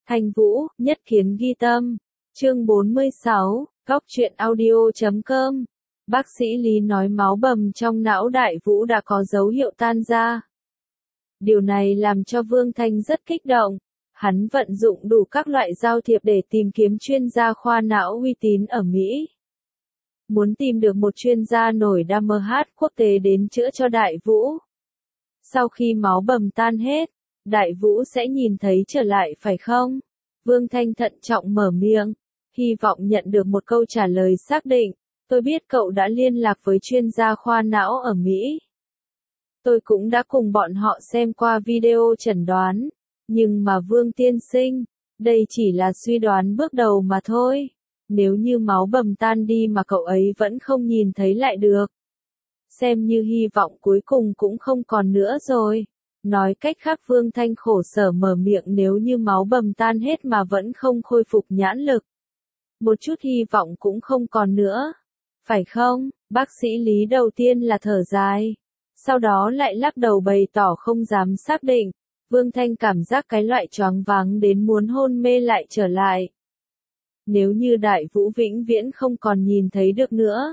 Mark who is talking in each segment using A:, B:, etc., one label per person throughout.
A: Thanh Vũ, Nhất Kiến Ghi Tâm. Chương 46, Góc truyện audio.com. Bác sĩ Lý nói máu bầm trong não Đại Vũ đã có dấu hiệu tan ra. Điều này làm cho Vương Thanh rất kích động. Hắn vận dụng đủ các loại giao thiệp để tìm kiếm chuyên gia khoa não uy tín ở Mỹ. Muốn tìm được một chuyên gia nổi đam mơ hát quốc tế đến chữa cho Đại Vũ. Sau khi máu bầm tan hết, Đại Vũ sẽ nhìn thấy trở lại phải không? Vương Thanh thận trọng mở miệng, hy vọng nhận được một câu trả lời xác định. Tôi biết cậu đã liên lạc với chuyên gia khoa não ở Mỹ. Tôi cũng đã cùng bọn họ xem qua video chẩn đoán. Nhưng mà Vương tiên sinh, đây chỉ là suy đoán bước đầu mà thôi. Nếu như máu bầm tan đi mà cậu ấy vẫn không nhìn thấy lại được, xem như hy vọng cuối cùng cũng không còn nữa rồi. Nói cách khác, Vương Thanh khổ sở mở miệng, nếu như máu bầm tan hết mà vẫn không khôi phục nhãn lực, một chút hy vọng cũng không còn nữa. Phải không? Bác sĩ Lý đầu tiên là thở dài, sau đó lại lắc đầu bày tỏ không dám xác định. Vương Thanh cảm giác cái loại choáng váng đến muốn hôn mê lại trở lại. Nếu như Đại Vũ vĩnh viễn không còn nhìn thấy được nữa,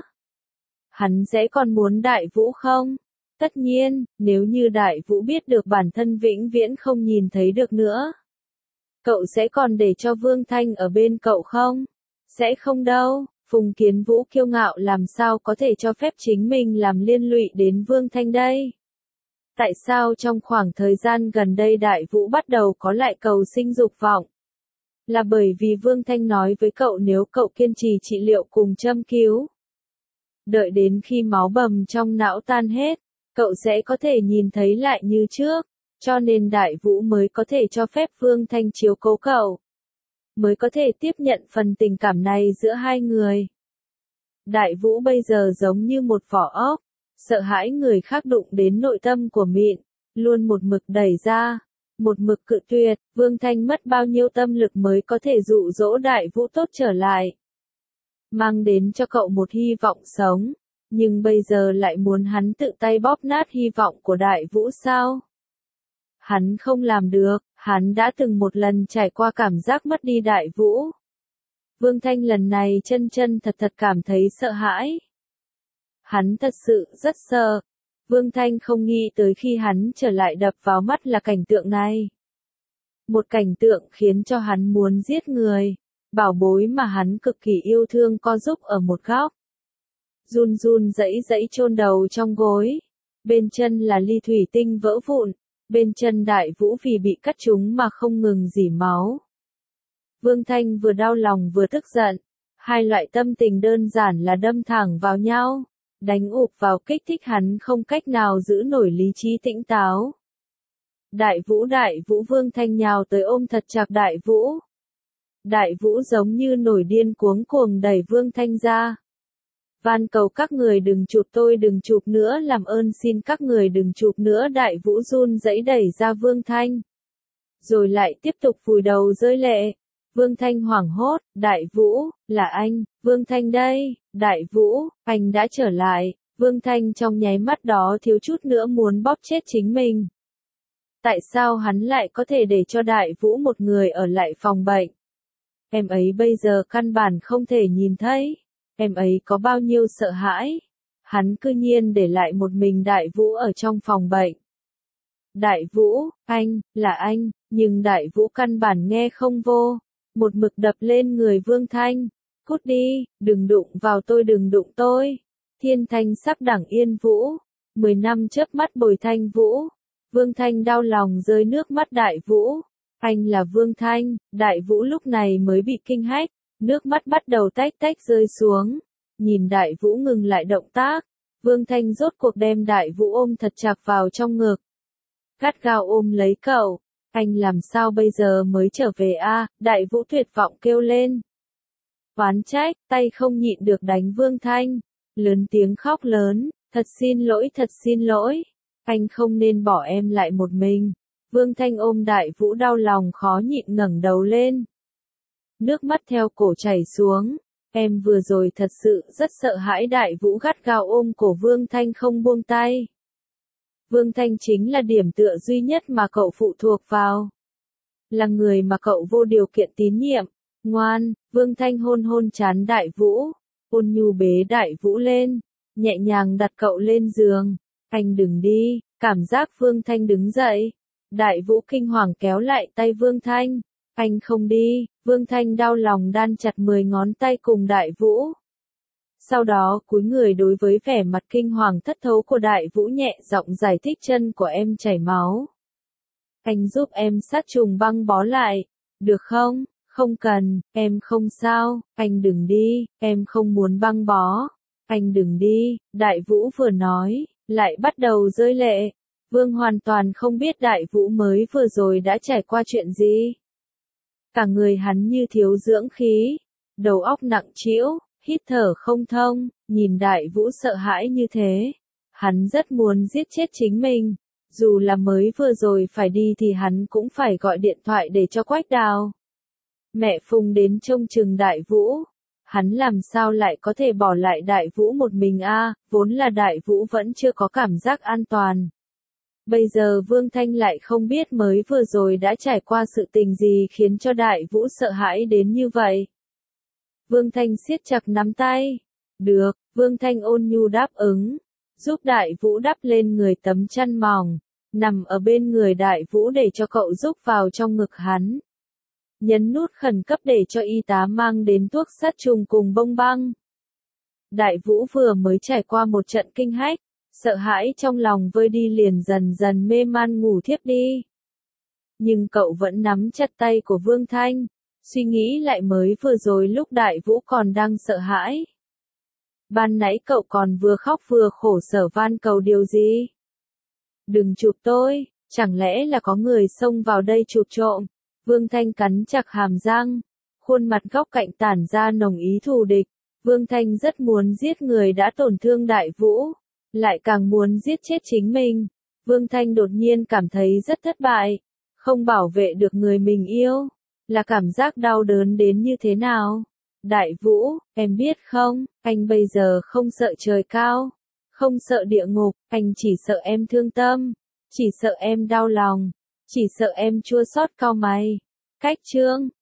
A: hắn sẽ còn muốn Đại Vũ không? Tất nhiên, nếu như Đại Vũ biết được bản thân vĩnh viễn không nhìn thấy được nữa, cậu sẽ còn để cho Vương Thanh ở bên cậu không? Sẽ không đâu. Phùng Kiến Vũ kiêu ngạo làm sao có thể cho phép chính mình làm liên lụy đến Vương Thanh đây? Tại sao trong khoảng thời gian gần đây Đại Vũ bắt đầu có lại cầu sinh dục vọng? Là bởi vì Vương Thanh nói với cậu nếu cậu kiên trì trị liệu cùng châm cứu, đợi đến khi máu bầm trong não tan hết, cậu sẽ có thể nhìn thấy lại như trước, cho nên Đại Vũ mới có thể cho phép Vương Thanh chiếu cố cậu, mới có thể tiếp nhận phần tình cảm này giữa hai người. Đại Vũ bây giờ giống như một vỏ ốc, sợ hãi người khác đụng đến nội tâm của mịn, luôn một mực đẩy ra, một mực cự tuyệt. Vương Thanh mất bao nhiêu tâm lực mới có thể dụ dỗ Đại Vũ tốt trở lại, mang đến cho cậu một hy vọng sống, nhưng bây giờ lại muốn hắn tự tay bóp nát hy vọng của Đại Vũ sao? Hắn không làm được, hắn đã từng một lần trải qua cảm giác mất đi Đại Vũ. Vương Thanh lần này chân thật cảm thấy sợ hãi. Hắn thật sự rất sợ. Vương Thanh không nghĩ tới khi hắn trở lại đập vào mắt là cảnh tượng này. Một cảnh tượng khiến cho hắn muốn giết người. Bảo bối mà hắn cực kỳ yêu thương co giúp ở một góc. Run run rẩy chôn đầu trong gối. Bên chân là ly thủy tinh vỡ vụn. Bên chân Đại Vũ vì bị cắt trúng mà không ngừng rỉ máu. Vương Thanh vừa đau lòng vừa tức giận. Hai loại tâm tình đơn giản là đâm thẳng vào nhau, đánh ụp vào, kích thích hắn không cách nào giữ nổi lý trí tỉnh táo. Đại Vũ Vương Thanh nhào tới ôm thật chặt Đại Vũ. Đại Vũ giống như nổi điên cuống đẩy Vương Thanh ra. Van cầu các người đừng chụp tôi, đừng chụp nữa, làm ơn xin các người đừng chụp nữa. Đại Vũ run rẩy đẩy ra Vương Thanh, rồi lại tiếp tục vùi đầu rơi lệ. Vương Thanh hoảng hốt, Đại Vũ, là anh, Vương Thanh đây, Đại Vũ, anh đã trở lại. Vương Thanh trong nháy mắt đó thiếu chút nữa muốn bóp chết chính mình. Tại sao hắn lại có thể để cho Đại Vũ một người ở lại phòng bệnh? Em ấy bây giờ căn bản không thể nhìn thấy, em ấy có bao nhiêu sợ hãi. Hắn cư nhiên để lại một mình Đại Vũ ở trong phòng bệnh. Đại Vũ, anh, là anh, nhưng Đại Vũ căn bản nghe không vô. Một mực đập lên người Vương Thanh. Cút đi, đừng đụng vào tôi, đừng đụng tôi. Thiên Thanh sắp đẳng Yên Vũ. 10 năm chớp mắt bồi Thanh Vũ. Vương Thanh đau lòng rơi nước mắt. Đại Vũ, anh là Vương Thanh. Đại Vũ lúc này mới bị kinh hách, nước mắt bắt đầu tách rơi xuống. Nhìn Đại Vũ ngừng lại động tác, Vương Thanh rốt cuộc đem Đại Vũ ôm thật chặt vào trong ngực. Gắt gao ôm lấy cậu. Anh làm sao bây giờ mới trở về a? Đại Vũ tuyệt vọng kêu lên. Oán trách, tay không nhịn được đánh Vương Thanh. Lớn tiếng khóc lớn, thật xin lỗi. Anh không nên bỏ em lại một mình. Vương Thanh ôm Đại Vũ đau lòng khó nhịn ngẩng đầu lên. Nước mắt theo cổ chảy xuống. Em vừa rồi thật sự rất sợ hãi. Đại Vũ gắt gao ôm cổ Vương Thanh không buông tay. Vương Thanh chính là điểm tựa duy nhất mà cậu phụ thuộc vào. là người mà cậu vô điều kiện tín nhiệm. Ngoan, Vương Thanh hôn hôn trán Đại Vũ, ôn nhu bế Đại Vũ lên, nhẹ nhàng đặt cậu lên giường. Anh đừng đi, cảm giác Vương Thanh đứng dậy. Đại Vũ kinh hoàng kéo lại tay Vương Thanh. Anh không đi, Vương Thanh đau lòng đan chặt 10 ngón tay cùng Đại Vũ. Sau đó cúi người đối với vẻ mặt kinh hoàng thất thố của Đại Vũ nhẹ giọng giải thích chân của em chảy máu. Anh giúp em sát trùng băng bó lại, được không? Không cần, em không sao, anh đừng đi, em không muốn băng bó. Anh đừng đi, Đại Vũ vừa nói, lại bắt đầu rơi lệ. Vương hoàn toàn không biết Đại Vũ mới vừa rồi đã trải qua chuyện gì. Cả người hắn như thiếu dưỡng khí, đầu óc nặng trĩu, hít thở không thông, nhìn Đại Vũ sợ hãi như thế. Hắn rất muốn giết chết chính mình, dù là mới vừa rồi phải đi thì hắn cũng phải gọi điện thoại để cho Quách Đào. Mẹ Phùng đến trông chừng Đại Vũ, hắn làm sao lại có thể bỏ lại Đại Vũ một mình vốn là Đại Vũ vẫn chưa có cảm giác an toàn. Bây giờ Vương Thanh lại không biết mới vừa rồi đã trải qua sự tình gì khiến cho Đại Vũ sợ hãi đến như vậy. Vương Thanh siết chặt nắm tay. Được, Vương Thanh ôn nhu đáp ứng, giúp Đại Vũ đắp lên người tấm chăn mỏng, nằm ở bên người Đại Vũ để cho cậu giúp vào trong ngực hắn. Nhấn nút khẩn cấp để cho y tá mang đến thuốc sát trùng cùng bông băng. Đại Vũ vừa mới trải qua một trận kinh hách, sợ hãi trong lòng vơi đi liền dần dần mê man ngủ thiếp đi. Nhưng cậu vẫn nắm chặt tay của Vương Thanh, suy nghĩ lại mới vừa rồi lúc Đại Vũ còn đang sợ hãi. Ban nãy cậu còn vừa khóc vừa khổ sở van cầu điều gì? Đừng chụp tôi, chẳng lẽ là có người xông vào đây chụp trộm? Vương Thanh cắn chặt hàm răng, khuôn mặt góc cạnh tản ra nồng ý thù địch. Vương Thanh rất muốn giết người đã tổn thương Đại Vũ, lại càng muốn giết chết chính mình. Vương Thanh đột nhiên cảm thấy rất thất bại, không bảo vệ được người mình yêu, là cảm giác đau đớn đến như thế nào. Đại Vũ, em biết không, anh bây giờ không sợ trời cao, không sợ địa ngục, anh chỉ sợ em thương tâm, chỉ sợ em đau lòng, chỉ sợ em chua xót cau mày. Cách chương